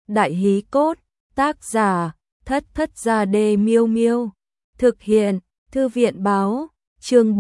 Đại hí cốt, tác giả, Thất Thất Gia Đê Miêu Miêu. Thực hiện, Thư viện báo, chương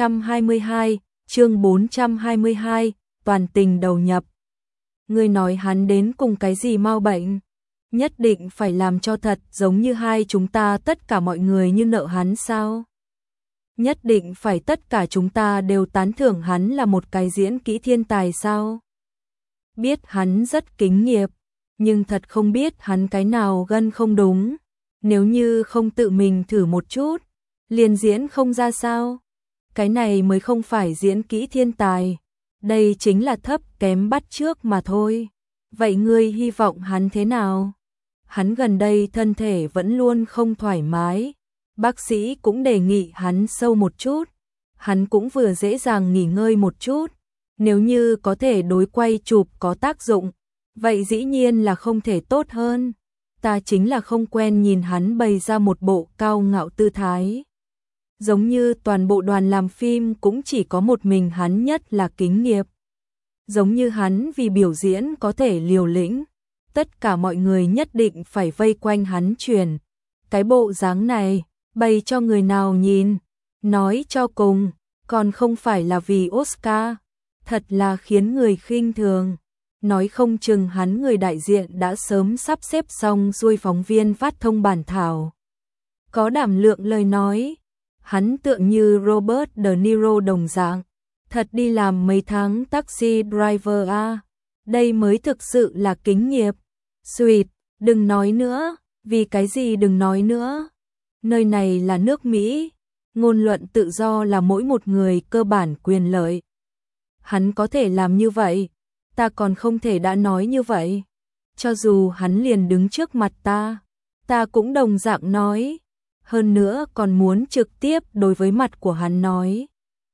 422, toàn tình đầu nhập. Ngươi nói hắn đến cùng cái gì mau bệnh? Nhất định phải làm cho thật giống như hai chúng ta tất cả mọi người như nợ hắn sao? Nhất định phải tất cả chúng ta đều tán thưởng hắn là một cái diễn kỹ thiên tài sao? Biết hắn rất kính nghiệp, nhưng thật không biết hắn cái nào gân không đúng. Nếu như không tự mình thử một chút, liền diễn không ra sao? Cái này mới không phải diễn kỹ thiên tài, đây chính là thấp kém bắt chước mà thôi. Vậy ngươi hy vọng hắn thế nào? Hắn gần đây thân thể vẫn luôn không thoải mái, bác sĩ cũng đề nghị hắn sâu một chút, hắn cũng vừa dễ dàng nghỉ ngơi một chút. Nếu như có thể đối quay chụp có tác dụng, vậy dĩ nhiên là không thể tốt hơn. Ta chính là không quen nhìn hắn bày ra một bộ cao ngạo tư thái. Giống như toàn bộ đoàn làm phim cũng chỉ có một mình hắn nhất là kính nghiệp. Giống như hắn vì biểu diễn có thể liều lĩnh, tất cả mọi người nhất định phải vây quanh hắn truyền. Cái bộ dáng này, bày cho người nào nhìn, nói cho cùng, còn không phải là vì Oscar, thật là khiến người khinh thường. Nói không chừng hắn người đại diện đã sớm sắp xếp xong xuôi phóng viên phát thông bản thảo. Có đảm lượng lời nói, hắn tựa như Robert De Niro đồng dạng, thật đi làm mấy tháng taxi driver a, đây mới thực sự là kính nghiệp. Sweet, đừng nói nữa, vì cái gì đừng nói nữa. Nơi này là nước Mỹ, ngôn luận tự do là mỗi một người cơ bản quyền lợi. Hắn có thể làm như vậy, ta còn không thể đã nói như vậy. Cho dù hắn liền đứng trước mặt ta cũng đồng dạng nói, hơn nữa còn muốn trực tiếp đối với mặt của hắn nói.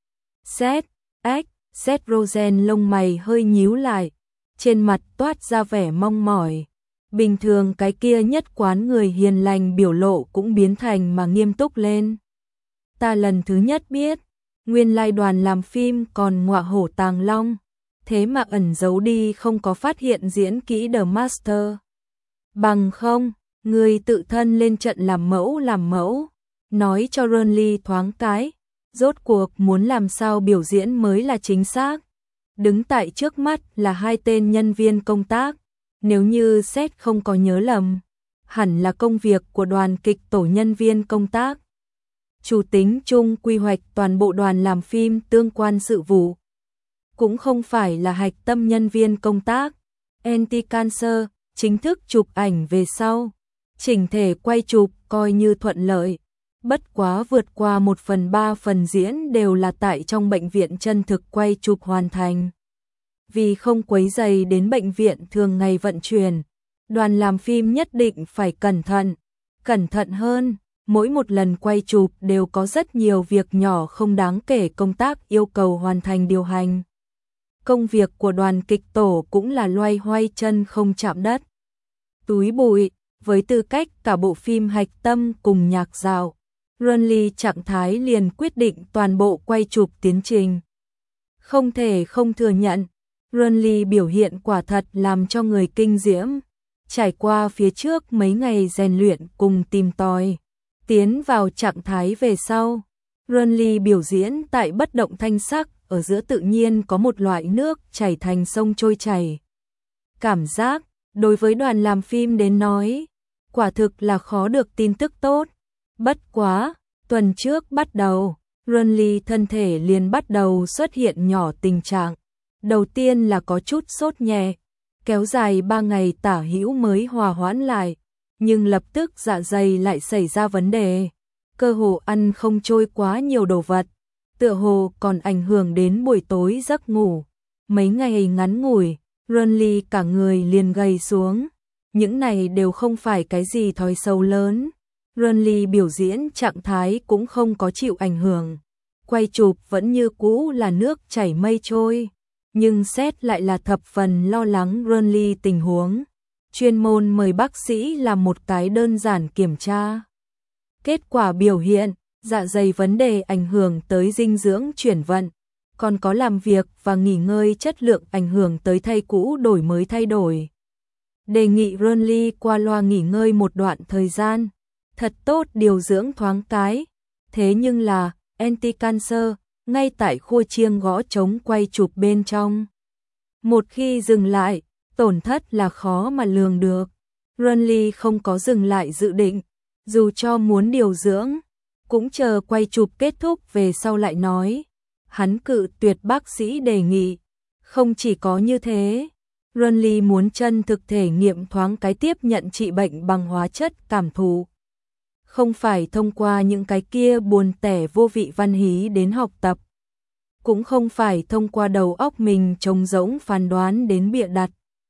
Seth Rogen lông mày hơi nhíu lại, trên mặt toát ra vẻ mong mỏi. Bình thường cái kia nhất quán người hiền lành biểu lộ cũng biến thành mà nghiêm túc lên. Ta lần thứ nhất biết, nguyên lai đoàn làm phim còn ngọa hổ tàng long, thế mà ẩn giấu đi không có phát hiện diễn kỹ The Master. Bằng không, người tự thân lên trận làm mẫu, nói cho Ronly thoáng cái, rốt cuộc muốn làm sao biểu diễn mới là chính xác. Đứng tại trước mắt là hai tên nhân viên công tác, nếu như Seth không có nhớ lầm, hẳn là công việc của đoàn kịch tổ nhân viên công tác. Chủ tính chung quy hoạch toàn bộ đoàn làm phim tương quan sự vụ. Cũng không phải là hạch tâm nhân viên công tác. Anti-cancer, chính thức chụp ảnh về sau. Chỉnh thể quay chụp coi như thuận lợi. Bất quá vượt qua 1/3 phần diễn đều là tại trong bệnh viện chân thực quay chụp hoàn thành. Vì không quấy rầy đến bệnh viện thường ngày vận chuyển, đoàn làm phim nhất định phải cẩn thận hơn. Mỗi một lần quay chụp đều có rất nhiều việc nhỏ không đáng kể công tác yêu cầu hoàn thành điều hành. Công việc của đoàn kịch tổ cũng là loay hoay chân không chạm đất. Túi bụi, với tư cách cả bộ phim hạch tâm cùng nhạc dạo, Ronly trạng thái liền quyết định toàn bộ quay chụp tiến trình. Không thể không thừa nhận, Ronly biểu hiện quả thật làm cho người kinh diễm. Trải qua phía trước mấy ngày rèn luyện cùng tìm tòi, tiến vào trạng thái về sau, Ronly biểu diễn tại bất động thanh sắc, ở giữa tự nhiên có một loại nước chảy thành sông trôi chảy. Cảm giác, đối với đoàn làm phim đến nói, quả thực là khó được tin tức tốt. Bất quá, tuần trước bắt đầu, Ronly thân thể liền bắt đầu xuất hiện nhỏ tình trạng. Đầu tiên là có chút sốt nhẹ, kéo dài 3 ngày tả hữu mới hòa hoãn lại, nhưng lập tức dạ dày lại xảy ra vấn đề. Cơ hồ ăn không trôi quá nhiều đồ vật, tựa hồ còn ảnh hưởng đến buổi tối giấc ngủ. Mấy ngày ngắn ngủi, Ronly cả người liền gầy xuống. Những này đều không phải cái gì thói xấu lớn. Ronly biểu diễn trạng thái cũng không có chịu ảnh hưởng. Quay chụp vẫn như cũ là nước chảy mây trôi. Nhưng Seth lại là thập phần lo lắng Ronly tình huống. Chuyên môn mời bác sĩ làm một cái đơn giản kiểm tra. Kết quả biểu hiện, dạ dày vấn đề ảnh hưởng tới dinh dưỡng chuyển vận, còn có làm việc và nghỉ ngơi chất lượng ảnh hưởng tới thay cũ đổi mới thay đổi. đề nghị Renly qua loa nghỉ ngơi một đoạn thời gian, thật tốt điều dưỡng thoáng cái. Thế nhưng là, Anti-Cancer, ngay tại khua chiêng gõ trống quay chụp bên trong. Một khi dừng lại, tổn thất là khó mà lường được. Renly không có dừng lại dự định, dù cho muốn điều dưỡng, cũng chờ quay chụp kết thúc về sau lại nói. Hắn cự tuyệt bác sĩ đề nghị. Không chỉ có như thế, Renly muốn chân thực thể nghiệm thoáng cái tiếp nhận trị bệnh bằng hóa chất cảm thụ. Không phải thông qua những cái kia buồn tẻ vô vị văn hí đến học tập. Cũng không phải thông qua đầu óc mình trống rỗng phán đoán đến bịa đặt.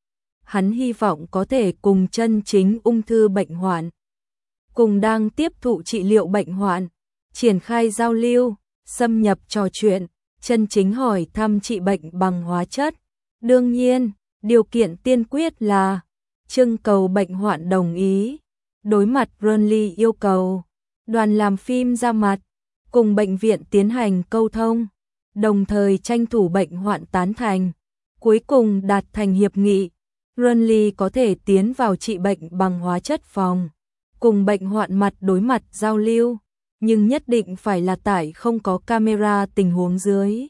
Hắn hy vọng có thể cùng chân chính ung thư bệnh hoạn, cùng đang tiếp thụ trị liệu bệnh hoạn, triển khai giao lưu, xâm nhập trò chuyện, chân chính hỏi thăm trị bệnh bằng hóa chất. Đương nhiên, điều kiện tiên quyết là trưng cầu bệnh hoạn đồng ý. Đối mặt Renly yêu cầu, đoàn làm phim ra mặt, cùng bệnh viện tiến hành câu thông, đồng thời tranh thủ bệnh hoạn tán thành, cuối cùng đạt thành hiệp nghị. Renly có thể tiến vào trị bệnh bằng hóa chất phòng, cùng bệnh hoạn mặt đối mặt giao lưu, nhưng nhất định phải là tại không có camera tình huống dưới.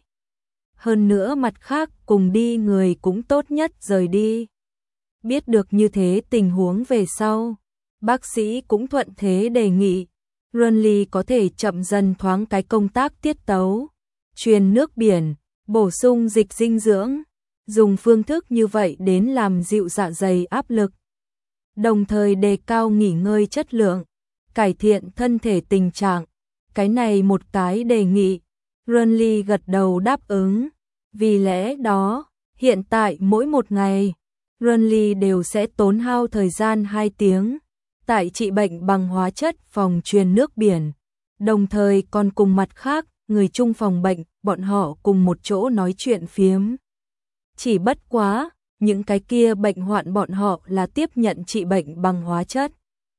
Hơn nữa mặt khác cùng đi người cũng tốt nhất rời đi. Biết được như thế tình huống về sau, bác sĩ cũng thuận thế đề nghị, Renly có thể chậm dần thoáng cái công tác tiết tấu, truyền nước biển, bổ sung dịch dinh dưỡng, dùng phương thức như vậy đến làm dịu dạ dày áp lực, đồng thời đề cao nghỉ ngơi chất lượng, cải thiện thân thể tình trạng. Cái này một cái đề nghị, Renly gật đầu đáp ứng. Vì lẽ đó, hiện tại mỗi một ngày, Renly đều sẽ tốn hao thời gian 2 tiếng tại trị bệnh bằng hóa chất phòng truyền nước biển, đồng thời còn cùng mặt khác, người chung phòng bệnh, bọn họ cùng một chỗ nói chuyện phiếm. Chỉ bất quá, những cái kia bệnh hoạn bọn họ là tiếp nhận trị bệnh bằng hóa chất,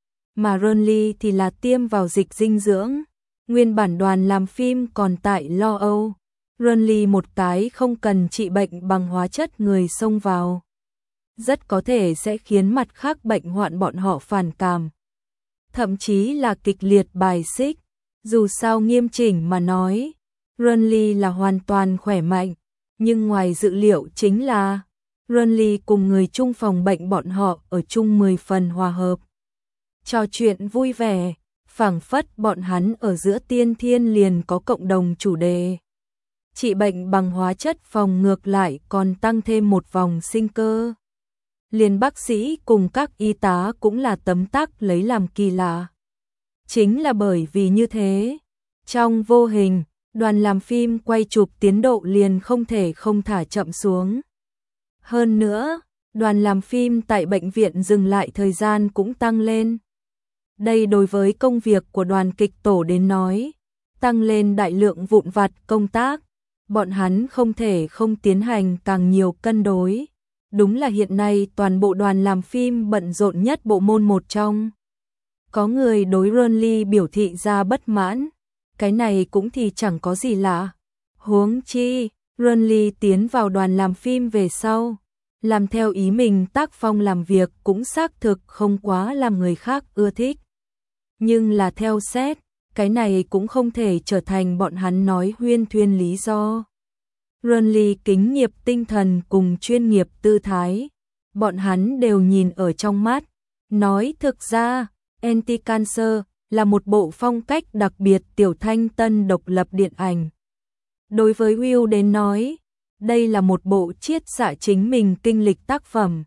mà Renly thì là tiêm vào dịch dinh dưỡng. Nguyên bản đoàn làm phim còn tại lo âu, Renly một cái không cần trị bệnh bằng hóa chất người xông vào, rất có thể sẽ khiến mặt khác bệnh hoạn bọn họ phản cảm, thậm chí là kịch liệt bài xích. Dù sao nghiêm chỉnh mà nói, Renly là hoàn toàn khỏe mạnh, nhưng ngoài dự liệu chính là Renly cùng người chung phòng bệnh bọn họ ở chung 10 phần hòa hợp, trò chuyện vui vẻ, phảng phất bọn hắn ở giữa tiên thiên liền có cộng đồng chủ đề. Trị bệnh bằng hóa chất phòng ngược lại còn tăng thêm một vòng sinh cơ. Liền bác sĩ cùng các y tá cũng là tấm tắc lấy làm kỳ lạ. Chính là bởi vì như thế, trong vô hình, đoàn làm phim quay chụp tiến độ liền không thể không thả chậm xuống. Hơn nữa, đoàn làm phim tại bệnh viện dừng lại thời gian cũng tăng lên. Đây đối với công việc của đoàn kịch tổ đến nói, tăng lên đại lượng vụn vặt công tác, bọn hắn không thể không tiến hành càng nhiều cân đối. Đúng là hiện nay toàn bộ đoàn làm phim bận rộn nhất bộ môn một trong. Có người đối Renly biểu thị ra bất mãn, cái này cũng thì chẳng có gì lạ. Huống chi, Renly tiến vào đoàn làm phim về sau, làm theo ý mình tác phong làm việc cũng xác thực không quá làm người khác ưa thích. Nhưng là theo xét, cái này cũng không thể trở thành bọn hắn nói huyên thuyên lý do. Renly kính nghiệp tinh thần cùng chuyên nghiệp tư thái, bọn hắn đều nhìn ở trong mắt. Nói thực ra, Anti-Cancer là một bộ phong cách đặc biệt tiểu thanh tân độc lập điện ảnh. Đối với Will đến nói, đây là một bộ chiết xạ chính mình kinh lịch tác phẩm.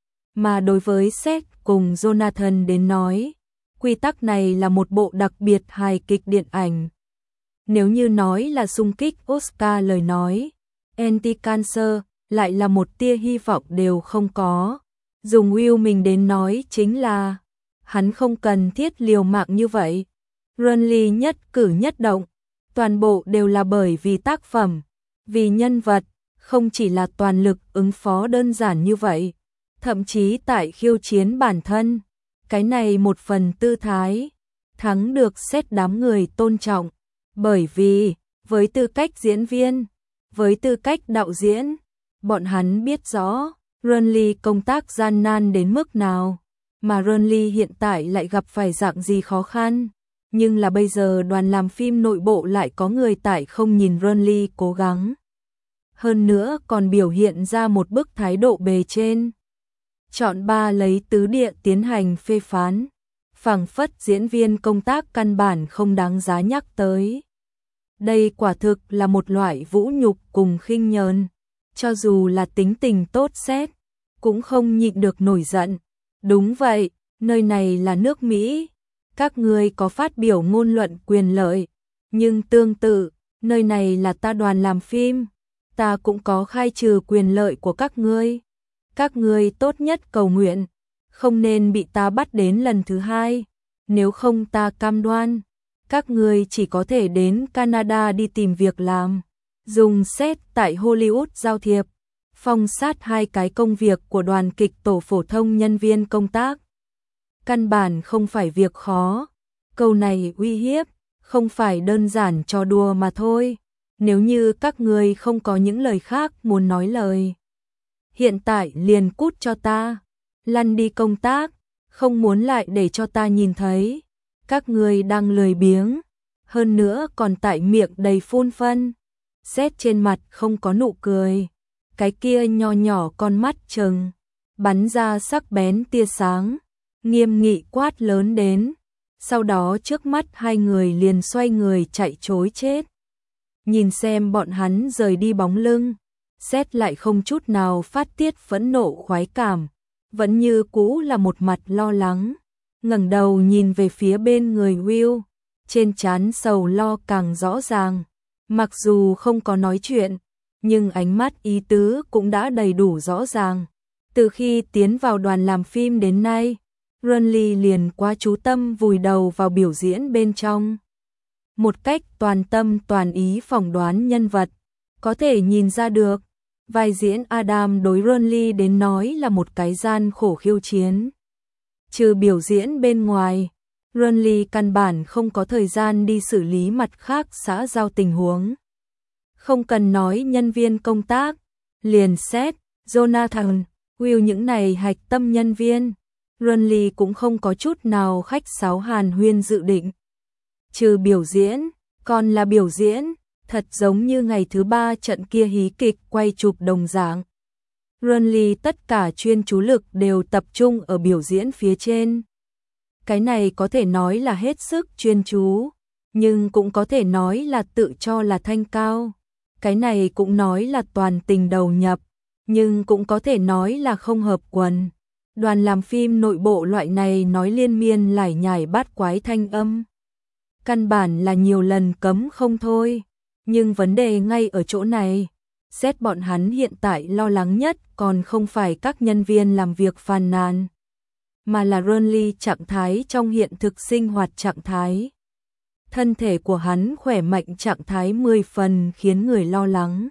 Mà đối với Seth cùng Jonathan đến nói, quy tắc này là một bộ đặc biệt hài kịch điện ảnh. Nếu như nói là xung kích Oscar lời nói, Anti-Cancer lại là một tia hy vọng đều không có. Dùng Will mình đến nói chính là, hắn không cần thiết liều mạng như vậy. Renly nhất cử nhất động, toàn bộ đều là bởi vì tác phẩm, vì nhân vật, không chỉ là toàn lực ứng phó đơn giản như vậy. Thậm chí tại khiêu chiến bản thân, cái này một phần tư thái, thắng được xét đám người tôn trọng. Bởi vì, với tư cách diễn viên, với tư cách đạo diễn, bọn hắn biết rõ, Renly công tác gian nan đến mức nào, mà Renly hiện tại lại gặp phải dạng gì khó khăn. Nhưng là bây giờ đoàn làm phim nội bộ lại có người tại không nhìn Renly cố gắng. Hơn nữa còn biểu hiện ra một bức thái độ bề trên. Chọn ba lấy tứ địa tiến hành phê phán. Phảng phất diễn viên công tác căn bản không đáng giá nhắc tới. Đây quả thực là một loại vũ nhục cùng khinh nhờn. Cho dù là tính tình tốt xét, cũng không nhịn được nổi giận. Đúng vậy, nơi này là nước Mỹ. Các ngươi có phát biểu ngôn luận quyền lợi. Nhưng tương tự, nơi này là ta đoàn làm phim. Ta cũng có khai trừ quyền lợi của các ngươi. Các ngươi tốt nhất cầu nguyện, không nên bị ta bắt đến lần thứ hai. Nếu không ta cam đoan, các ngươi chỉ có thể đến Canada đi tìm việc làm. Dùng xét tại Hollywood giao thiệp, phong sát 2 cái công việc của đoàn kịch tổ phổ thông nhân viên công tác. Căn bản không phải việc khó. Câu này uy hiếp, không phải đơn giản trò đùa mà thôi. Nếu như các ngươi không có những lời khác muốn nói lời, hiện tại liền cút cho ta, lăn đi công tác, không muốn lại để cho ta nhìn thấy. Các ngươi đang lười biếng, hơn nữa còn tại miệng đầy phun phân. Xét trên mặt không có nụ cười, cái kia nho nhỏ con mắt trừng, bắn ra sắc bén tia sáng, nghiêm nghị quát lớn đến. Sau đó trước mắt hai người liền xoay người chạy trối chết. Nhìn xem bọn hắn rời đi bóng lưng, Xét lại không chút nào phát tiết phẫn nộ khoái cảm, vẫn như cũ là một mặt lo lắng, ngẩng đầu nhìn về phía bên người Will, trên trán sầu lo càng rõ ràng, mặc dù không có nói chuyện, nhưng ánh mắt ý tứ cũng đã đầy đủ rõ ràng. Từ khi tiến vào đoàn làm phim đến nay, Renly liền quá chú tâm vùi đầu vào biểu diễn bên trong. Một cách toàn tâm toàn ý phỏng đoán nhân vật, có thể nhìn ra được, vai diễn Adam đối Renly đến nói là một cái gian khổ khiêu chiến. Trừ biểu diễn bên ngoài, Renly căn bản không có thời gian đi xử lý mặt khác xã giao tình huống. Không cần nói nhân viên công tác, liền Seth, Jonathan, Will những này hạch tâm nhân viên, Renly cũng không có chút nào khách sáo hàn huyên dự định. Trừ biểu diễn, còn là biểu diễn, thật giống như ngày thứ 3 trận kia hí kịch quay chụp đồng dạng. Renly tất cả chuyên chú lực đều tập trung ở biểu diễn phía trên. Cái này có thể nói là hết sức chuyên chú, nhưng cũng có thể nói là tự cho là thanh cao. Cái này cũng nói là toàn tình đầu nhập, nhưng cũng có thể nói là không hợp quần. Đoàn làm phim nội bộ loại này nói liên miên lải nhải bát quái thanh âm, căn bản là nhiều lần cấm không thôi. Nhưng vấn đề ngay ở chỗ này, xét bọn hắn hiện tại lo lắng nhất còn không phải các nhân viên làm việc phàn nàn, mà là Renly trạng thái trong hiện thực sinh hoạt trạng thái. Thân thể của hắn khỏe mạnh trạng thái 10 phần khiến người lo lắng.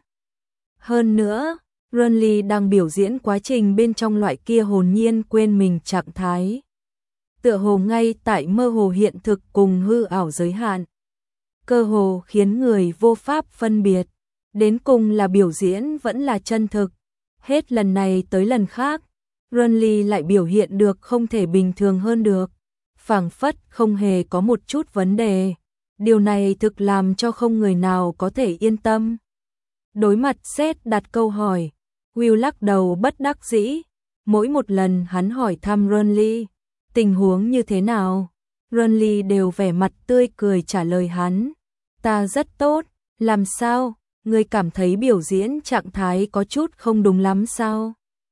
Hơn nữa, Renly đang biểu diễn quá trình bên trong loại kia hồn nhiên quên mình trạng thái. Tựa hồ ngay tại mơ hồ hiện thực cùng hư ảo giới hạn. Cơ hồ khiến người vô pháp phân biệt. Đến cùng là biểu diễn vẫn là chân thực. Hết lần này tới lần khác, Renly lại biểu hiện được không thể bình thường hơn được. Phảng phất không hề có một chút vấn đề. Điều này thực làm cho không người nào có thể yên tâm. Đối mặt Seth đặt câu hỏi, Will lắc đầu bất đắc dĩ. Mỗi một lần hắn hỏi thăm Renly, tình huống như thế nào, Renly đều vẻ mặt tươi cười trả lời hắn. Ta rất tốt, làm sao, ngươi cảm thấy biểu diễn trạng thái có chút không đúng lắm sao?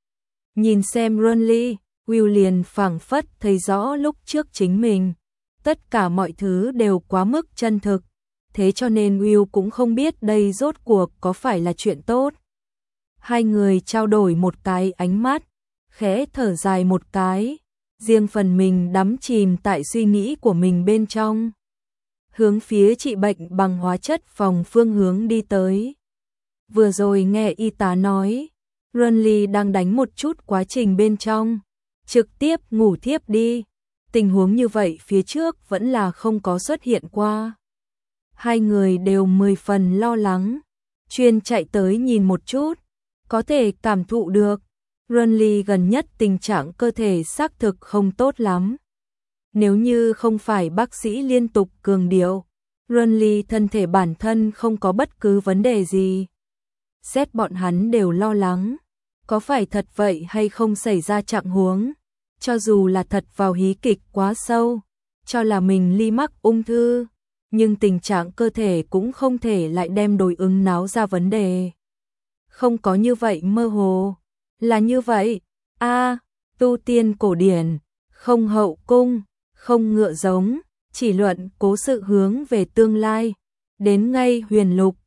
Nhìn xem Renly, Will liền phảng phất thấy rõ lúc trước chính mình. Tất cả mọi thứ đều quá mức chân thực, thế cho nên Will cũng không biết đây rốt cuộc có phải là chuyện tốt. Hai người trao đổi một cái ánh mắt, khẽ thở dài một cái, riêng phần mình đắm chìm tại suy nghĩ của mình bên trong. Hướng phía trị bệnh bằng hóa chất phòng phương hướng đi tới. Vừa rồi nghe y tá nói, Renly đang đánh một chút quá trình bên trong, trực tiếp ngủ thiếp đi. Tình huống như vậy phía trước vẫn là không có xuất hiện qua. Hai người đều 10 phần lo lắng, chuyên chạy tới nhìn một chút, có thể cảm thụ được Runly gần nhất tình trạng cơ thể xác thực không tốt lắm. Nếu như không phải bác sĩ liên tục cường điệu, Runly thân thể bản thân không có bất cứ vấn đề gì. Xét bọn hắn đều lo lắng, có phải thật vậy hay không xảy ra trạng huống, cho dù là thật vào hí kịch quá sâu, cho là mình ly mắc ung thư, nhưng tình trạng cơ thể cũng không thể lại đem đối ứng náo ra vấn đề. Không có như vậy mơ hồ, là như vậy, tu tiên cổ điển, không hậu cung, không ngựa giống, chỉ luận cố sự hướng về tương lai, đến ngay huyền lục,